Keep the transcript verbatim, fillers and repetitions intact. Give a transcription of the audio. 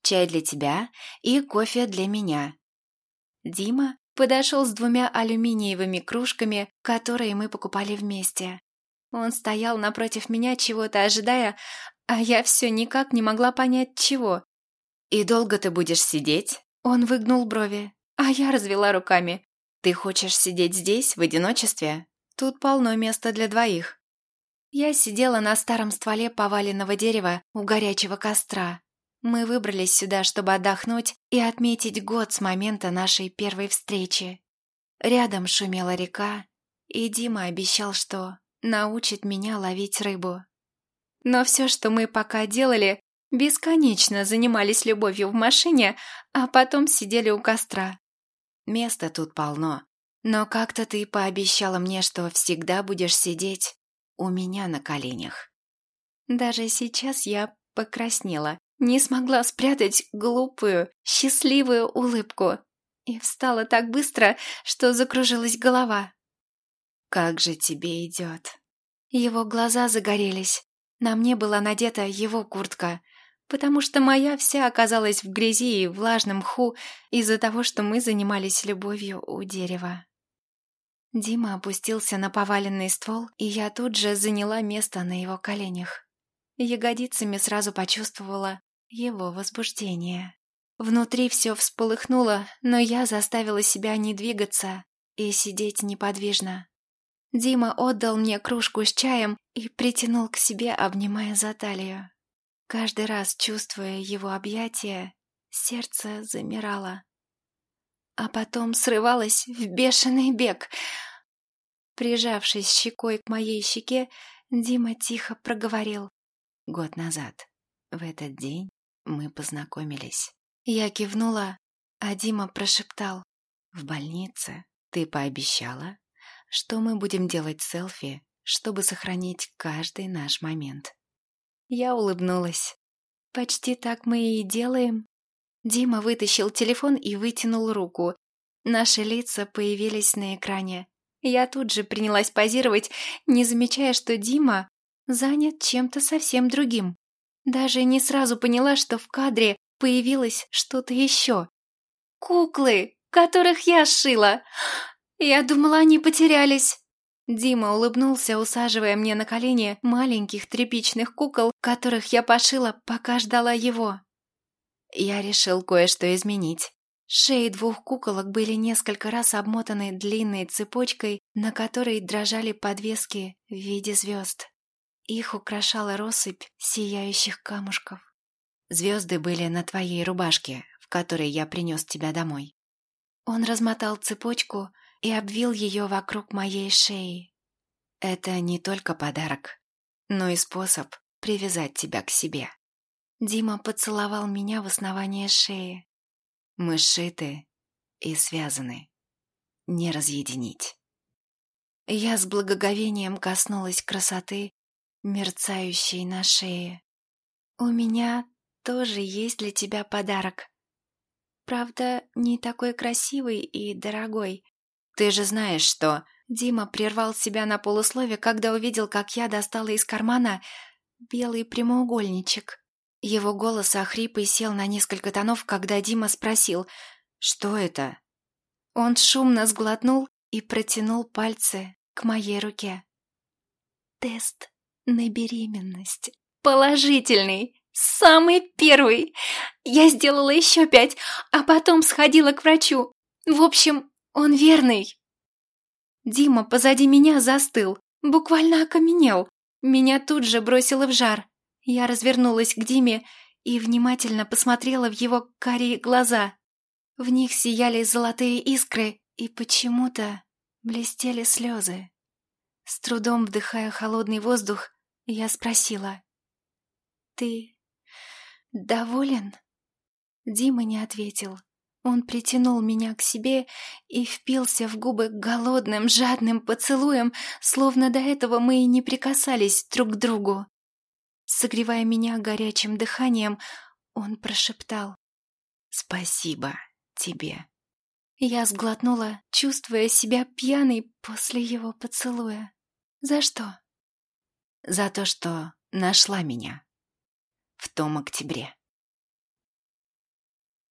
чай для тебя и кофе для меня». Дима подошел с двумя алюминиевыми кружками, которые мы покупали вместе. Он стоял напротив меня, чего-то ожидая, а я все никак не могла понять, чего. «И долго ты будешь сидеть?» Он выгнул брови, а я развела руками. «Ты хочешь сидеть здесь, в одиночестве? Тут полно места для двоих». Я сидела на старом стволе поваленного дерева у горячего костра. Мы выбрались сюда, чтобы отдохнуть и отметить год с момента нашей первой встречи. Рядом шумела река, и Дима обещал, что научит меня ловить рыбу. Но все, что мы пока делали, бесконечно занимались любовью в машине, а потом сидели у костра. Места тут полно, но как-то ты пообещала мне, что всегда будешь сидеть у меня на коленях. Даже сейчас я покраснела, не смогла спрятать глупую, счастливую улыбку и встала так быстро, что закружилась голова. «Как же тебе идет?» Его глаза загорелись. На мне была надета его куртка, потому что моя вся оказалась в грязи и влажном мху из-за того, что мы занимались любовью у дерева. Дима опустился на поваленный ствол, и я тут же заняла место на его коленях. Ягодицами сразу почувствовала его возбуждение. Внутри все всполыхнуло, но я заставила себя не двигаться и сидеть неподвижно. Дима отдал мне кружку с чаем и притянул к себе, обнимая за талию. Каждый раз, чувствуя его объятия, сердце замирало. А потом срывалось в бешеный бег. Прижавшись щекой к моей щеке, Дима тихо проговорил: «Год назад, в этот день, мы познакомились». Я кивнула, а Дима прошептал: «В больнице ты пообещала, что мы будем делать селфи, чтобы сохранить каждый наш момент». Я улыбнулась. «Почти так мы и делаем». Дима вытащил телефон и вытянул руку. Наши лица появились на экране. Я тут же принялась позировать, не замечая, что Дима занят чем-то совсем другим. Даже не сразу поняла, что в кадре появилось что-то еще. Куклы, которых я шила. Я думала, они потерялись. Дима улыбнулся, усаживая мне на колени маленьких тряпичных кукол, которых я пошила, пока ждала его. Я решил кое-что изменить. Шеи двух куколок были несколько раз обмотаны длинной цепочкой, на которой дрожали подвески в виде звезд. Их украшала россыпь сияющих камушков. Звезды были на твоей рубашке, в которой я принес тебя домой. Он размотал цепочку и обвил ее вокруг моей шеи. Это не только подарок, но и способ привязать тебя к себе. Дима поцеловал меня в основание шеи. Мы сшиты и связаны. Не разъединить. Я с благоговением коснулась красоты, мерцающей на шее. У меня тоже есть для тебя подарок. Правда, не такой красивый и дорогой. Ты же знаешь, что... Дима прервал себя на полуслове, когда увидел, как я достала из кармана белый прямоугольничек. Его голос охрип и сел на несколько тонов, когда Дима спросил: «Что это?» Он шумно сглотнул и протянул пальцы к моей руке. «Тест на беременность. Положительный. Самый первый. Я сделала еще пять, а потом сходила к врачу. В общем, он верный». Дима позади меня застыл, буквально окаменел. Меня тут же бросило в жар. Я развернулась к Диме и внимательно посмотрела в его карие глаза. В них сияли золотые искры, и почему-то блестели слезы. С трудом вдыхая холодный воздух, я спросила: «Ты доволен?» Дима не ответил. Он притянул меня к себе и впился в губы голодным, жадным поцелуем, словно до этого мы и не прикасались друг к другу. Согревая меня горячим дыханием, он прошептал: «Спасибо тебе». Я сглотнула, чувствуя себя пьяной после его поцелуя. «За что?» «За то, что нашла меня в том октябре».